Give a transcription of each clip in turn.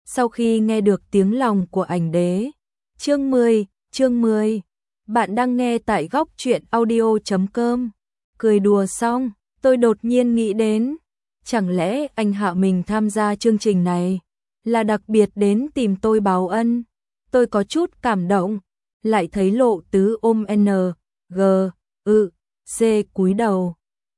Sau khi nghe được tiếng lòng của ảnh đế. Chương 10. Bạn đang nghe tại góc truyện audio.com. Cười đùa xong, tôi đột nhiên nghĩ đến, chẳng lẽ anh Hạ mình tham gia chương trình này là đặc biệt đến tìm tôi báo ân. Tôi có chút cảm động, lại thấy Lộ Tứ ôm C cúi đầu.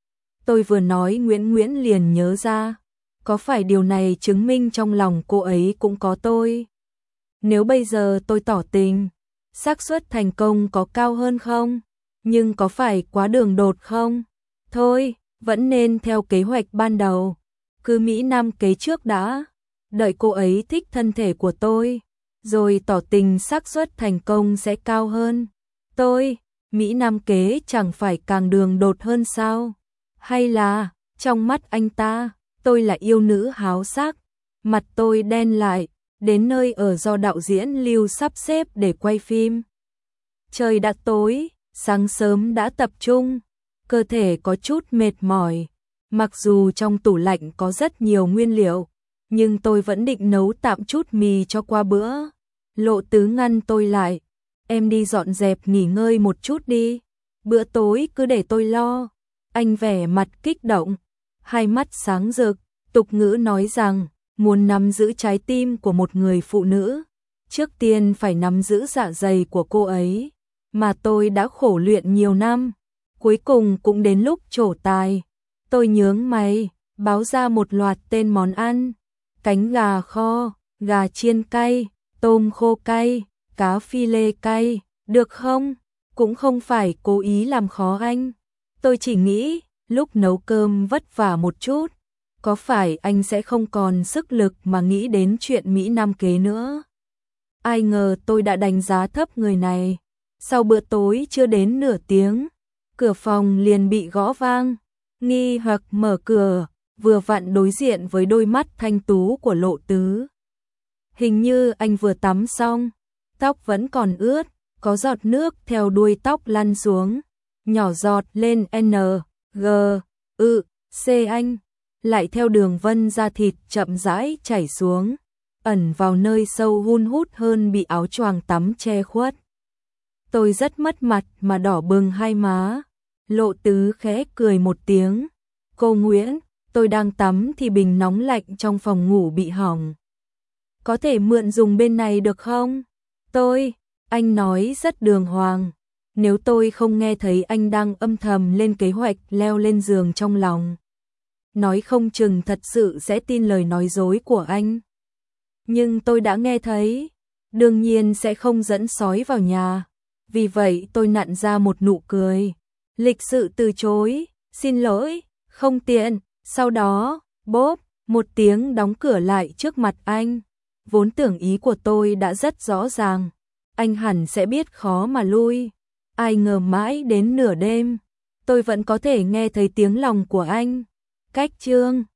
Tôi vừa nói Nguyễn liền nhớ ra, có phải điều này chứng minh trong lòng cô ấy cũng có tôi? Nếu bây giờ tôi tỏ tình, xác suất thành công có cao hơn không? Nhưng có phải quá đường đột không? Thôi, vẫn nên theo kế hoạch ban đầu. Cứ Mỹ Nam kế trước đã, đợi cô ấy thích thân thể của tôi, rồi tỏ tình xác suất thành công sẽ cao hơn. Tôi, Mỹ Nam kế chẳng phải càng đường đột hơn sao? Hay là, trong mắt anh ta, tôi là yêu nữ háo sắc? Mặt tôi đen lại, đến nơi ở do đạo diễn Lưu sắp xếp để quay phim. Trời đã tối, sáng sớm đã tập trung, cơ thể có chút mệt mỏi. Mặc dù trong tủ lạnh có rất nhiều nguyên liệu, nhưng tôi vẫn định nấu tạm chút mì cho qua bữa. Lộ Tứ ngăn tôi lại, em đi dọn dẹp nghỉ ngơi một chút đi, bữa tối cứ để tôi lo. Anh vẻ mặt kích động, hai mắt sáng rực, tục ngữ nói rằng, muốn nắm giữ trái tim của một người phụ nữ, trước tiên phải nắm giữ dạ dày của cô ấy, mà tôi đã khổ luyện nhiều năm, cuối cùng cũng đến lúc trổ tài. Tôi nhướng mày, báo ra một loạt tên món ăn, cánh gà kho, gà chiên cay, tôm khô cay, cá phi lê cay, được không? Cũng không phải cố ý làm khó anh. Tôi chỉ nghĩ, lúc nấu cơm vất vả một chút, có phải anh sẽ không còn sức lực mà nghĩ đến chuyện Mỹ Nam kế nữa. Ai ngờ tôi đã đánh giá thấp người này. Sau bữa tối chưa đến nửa tiếng, cửa phòng liền bị gõ vang. Nghi hoặc mở cửa, vừa vặn đối diện với đôi mắt thanh tú của Lộ Tứ. Hình như anh vừa tắm xong, tóc vẫn còn ướt, có giọt nước theo đuôi tóc lăn xuống, nhỏ giọt lên C anh, lại theo đường vân da thịt chậm rãi chảy xuống, ẩn vào nơi sâu hun hút hơn bị áo choàng tắm che khuất. Tôi rất mất mặt mà đỏ bừng hai má. Lộ Tứ khẽ cười một tiếng. Cô Nguyễn, tôi đang tắm thì bình nóng lạnh trong phòng ngủ bị hỏng. Có thể mượn dùng bên này được không? Anh nói rất đường hoàng. Nếu tôi không nghe thấy anh đang âm thầm lên kế hoạch leo lên giường trong lòng, nói không chừng thật sự sẽ tin lời nói dối của anh. Nhưng tôi đã nghe thấy, đương nhiên sẽ không dẫn sói vào nhà. Vì vậy tôi nặn ra một nụ cười, lịch sự từ chối, xin lỗi, không tiện. Sau đó, bốp, một tiếng đóng cửa lại trước mặt anh. Vốn tưởng ý của tôi đã rất rõ ràng, anh hẳn sẽ biết khó mà lui. Ai ngờ mãi đến nửa đêm, tôi vẫn có thể nghe thấy tiếng lòng của anh. Cách chương